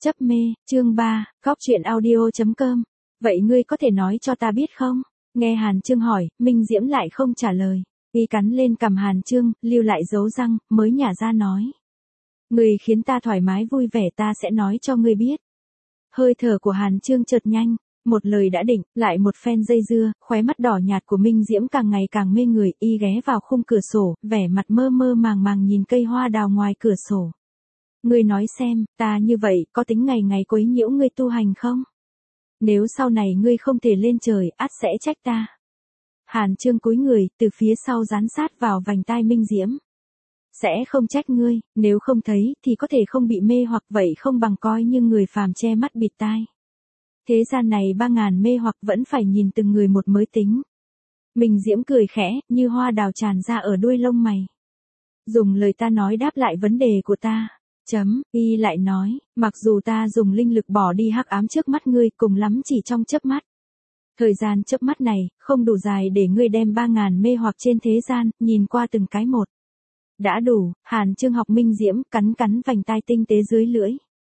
Chấp mê, chương 3, góc truyện audio.com. Vậy ngươi có thể nói cho ta biết không? Nghe Hàn Chương hỏi, Minh Diễm lại không trả lời. Y cắn lên cằm Hàn Chương, lưu lại dấu răng, mới nhả ra nói. Ngươi khiến ta thoải mái vui vẻ, ta sẽ nói cho ngươi biết. Hơi thở của Hàn Chương chợt nhanh, một lời đã định, lại một phen dây dưa, khóe mắt đỏ nhạt của Minh Diễm càng ngày càng mê người, y ghé vào khung cửa sổ, vẻ mặt mơ mơ màng màng nhìn cây hoa đào ngoài cửa sổ. Ngươi nói xem, ta như vậy, có tính ngày ngày quấy nhiễu ngươi tu hành không? Nếu sau này ngươi không thể lên trời, ắt sẽ trách ta. Hàn Chương cúi người, từ phía sau dán sát vào vành tai Minh Diễm. Sẽ không trách ngươi, nếu không thấy, thì có thể không bị mê hoặc, vậy không bằng coi như người phàm che mắt bịt tai. Thế gian này 3000 mê hoặc vẫn phải nhìn từng người một mới tính. Minh Diễm cười khẽ, như hoa đào tràn ra ở đuôi lông mày. Dùng lời ta nói đáp lại vấn đề của ta. Y lại nói, mặc dù ta dùng linh lực bỏ đi hắc ám trước mắt ngươi, cùng lắm chỉ trong chớp mắt. Thời gian chớp mắt này, không đủ dài để ngươi đem 3000 mê hoặc trên thế gian, nhìn qua từng cái một. Đã đủ, Hàn Chương học Minh Diễm, cắn vành tai tinh tế dưới lưỡi.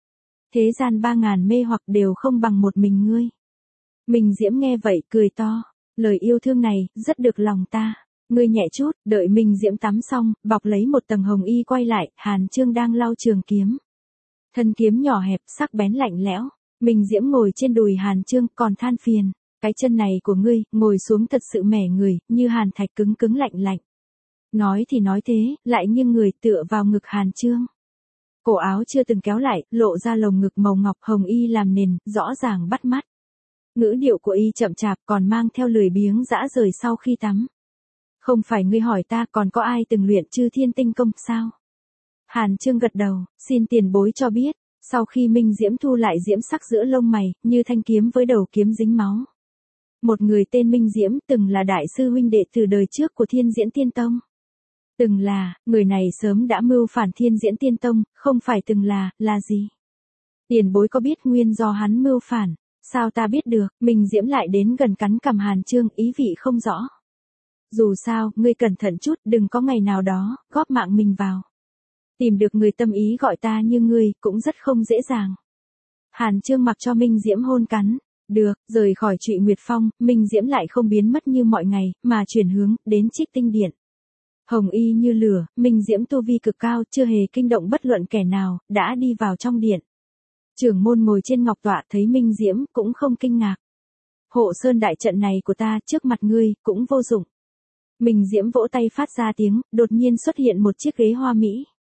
Thế gian 3000 mê hoặc đều không bằng một mình ngươi. Minh Diễm nghe vậy, cười to. Lời yêu thương này, rất được lòng ta. Ngươi nhẹ chút, đợi Minh Diễm tắm xong, bọc lấy một tầng hồng y quay lại, Hàn Chương đang lau trường kiếm. Thân kiếm nhỏ hẹp, sắc bén lạnh lẽo. Minh Diễm ngồi trên đùi Hàn Chương, còn than phiền. Cái chân này của ngươi, ngồi xuống thật sự mẻ người, như hàn thạch cứng lạnh lạnh. Nói thì nói thế, lại nghiêng người tựa vào ngực Hàn Chương. Cổ áo chưa từng kéo lại, lộ ra lồng ngực màu ngọc hồng y làm nền, rõ ràng bắt mắt. Ngữ điệu của y chậm chạp, còn mang theo lười biếng dã rời sau khi tắm. Không phải ngươi hỏi ta, còn có ai từng luyện Chư Thiên Tinh Công sao? Hàn Chương gật đầu, xin tiền bối cho biết. Sau khi Minh Diễm thu lại diễm sắc giữa lông mày, như thanh kiếm với đầu kiếm dính máu. Một người tên Minh Diễm, từng là đại sư huynh đệ từ đời trước của Thiên Diễn Tiên Tông. Từng là, người này sớm đã mưu phản Thiên Diễn Tiên Tông, không phải từng là gì? Tiền bối có biết nguyên do hắn mưu phản? Sao ta biết được? Minh Diễm lại đến gần cắn cằm Hàn Chương, ý vị không rõ. Dù sao, ngươi cẩn thận chút, đừng có ngày nào đó, góp mạng mình vào. Tìm được người tâm ý gọi ta như ngươi, cũng rất không dễ dàng. Hàn Chương mặc cho Minh Diễm hôn cắn. Được, rời khỏi Trụy Nguyệt Phong, Minh Diễm lại không biến mất như mọi ngày, mà chuyển hướng, đến Trích Tinh Điện. Hồng y như lửa, Minh Diễm tu vi cực cao, chưa hề kinh động bất luận kẻ nào, đã đi vào trong điện. Trưởng môn ngồi trên ngọc tọa thấy Minh Diễm, cũng không kinh ngạc. Hộ sơn đại trận này của ta, trước mặt ngươi, cũng vô dụng. Minh Diễm vỗ tay phát ra tiếng, đột nhiên xuất hiện một chiếc ghế hoa mỹ.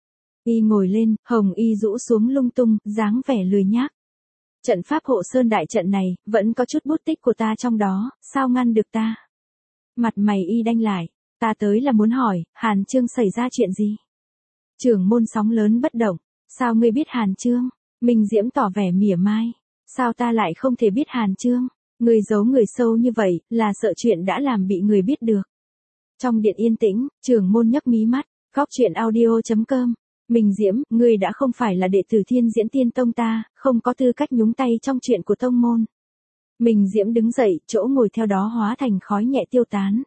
Y ngồi lên, hồng y rũ xuống lung tung, dáng vẻ lười nhác. Trận pháp hộ sơn đại trận này, vẫn có chút bút tích của ta trong đó, sao ngăn được ta? Mặt mày y đanh lại, ta tới là muốn hỏi, Hàn Chương xảy ra chuyện gì? Trưởng môn sóng lớn bất động, sao ngươi biết Hàn Chương? Minh Diễm tỏ vẻ mỉa mai, sao ta lại không thể biết Hàn Chương? Ngươi giấu người sâu như vậy, là sợ chuyện đã làm bị người biết được. Trong điện yên tĩnh, trưởng môn nhấc mí mắt, góc truyện audio.com. Minh Diễm, ngươi đã không phải là đệ tử Thiên Diễn Tiên Tông ta, không có tư cách nhúng tay trong chuyện của tông môn. Minh Diễm đứng dậy, chỗ ngồi theo đó hóa thành khói nhẹ tiêu tán.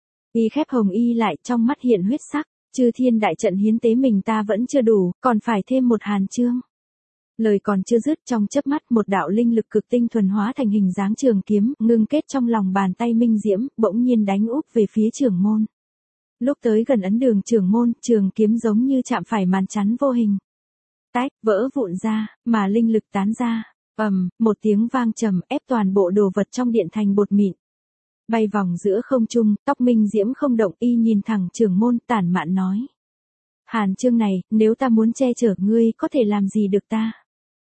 Y khép hồng y lại, trong mắt hiện huyết sắc, Chư Thiên đại trận hiến tế mình ta vẫn chưa đủ, còn phải thêm một Hàn Chương. Lời còn chưa dứt, trong chớp mắt một đạo linh lực cực tinh thuần hóa thành hình dáng trường kiếm, ngưng kết trong lòng bàn tay Minh Diễm, bỗng nhiên đánh úp về phía trưởng môn. Lúc tới gần ấn đường trưởng môn, trường kiếm giống như chạm phải màn chắn vô hình. Tách, vỡ vụn ra, mà linh lực tán ra. Một tiếng vang trầm, ép toàn bộ đồ vật trong điện thành bột mịn. Bay vòng giữa không trung, tóc Minh Diễm không động, y nhìn thẳng trưởng môn, tản mạn nói. Hàn Chương này, nếu ta muốn che chở ngươi, có thể làm gì được ta?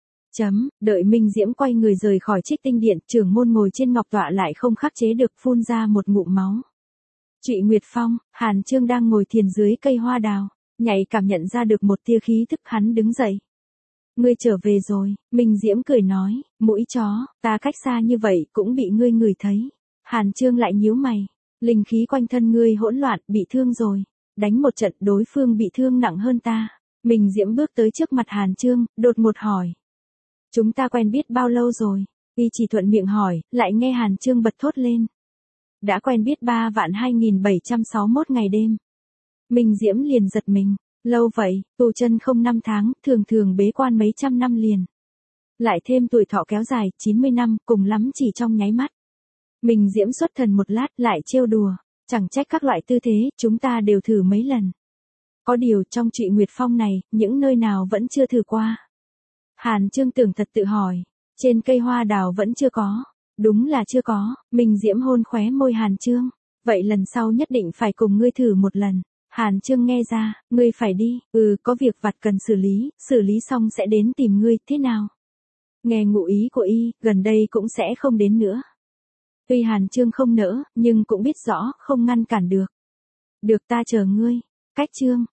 Đợi Minh Diễm quay người rời khỏi Trích Tinh Điện, trưởng môn ngồi trên ngọc tọa lại không khắc chế được phun ra một ngụm máu. Trụy Nguyệt Phong, Hàn Chương đang ngồi thiền dưới cây hoa đào, nhạy cảm nhận ra được một tia khí thức, hắn đứng dậy. Ngươi trở về rồi, Minh Diễm cười nói, mũi chó, ta cách xa như vậy cũng bị ngươi ngửi thấy. Hàn Chương lại nhíu mày, linh khí quanh thân ngươi hỗn loạn, bị thương rồi. Đánh một trận, đối phương bị thương nặng hơn ta. Minh Diễm bước tới trước mặt Hàn Chương, đột ngột hỏi. Chúng ta quen biết bao lâu rồi? Y chỉ thuận miệng hỏi, lại nghe Hàn Chương bật thốt lên. Đã quen biết 3.2761 ngày đêm. Minh Diễm liền giật mình. Lâu vậy, tù chân không 5 tháng, thường bế quan mấy trăm năm liền. Lại thêm tuổi thọ kéo dài, 90 năm, cùng lắm chỉ trong nháy mắt. Mình Diễm xuất thần một lát lại trêu đùa. Chẳng trách các loại tư thế, chúng ta đều thử mấy lần. Có điều trong Trụy Nguyệt Phong này, những nơi nào vẫn chưa thử qua. Hàn Chương tưởng thật tự hỏi. Trên cây hoa đào vẫn chưa có. Đúng là chưa có. Mình Diễm hôn khóe môi Hàn Chương. Vậy lần sau nhất định phải cùng ngươi thử một lần. Hàn Chương nghe ra, ngươi phải đi. Có việc vặt cần xử lý xong sẽ đến tìm ngươi, thế nào? Nghe ngụ ý của y, gần đây cũng sẽ không đến nữa. Tuy Hàn Chương không nỡ, nhưng cũng biết rõ, không ngăn cản được. Được, ta chờ ngươi. Cách Chương.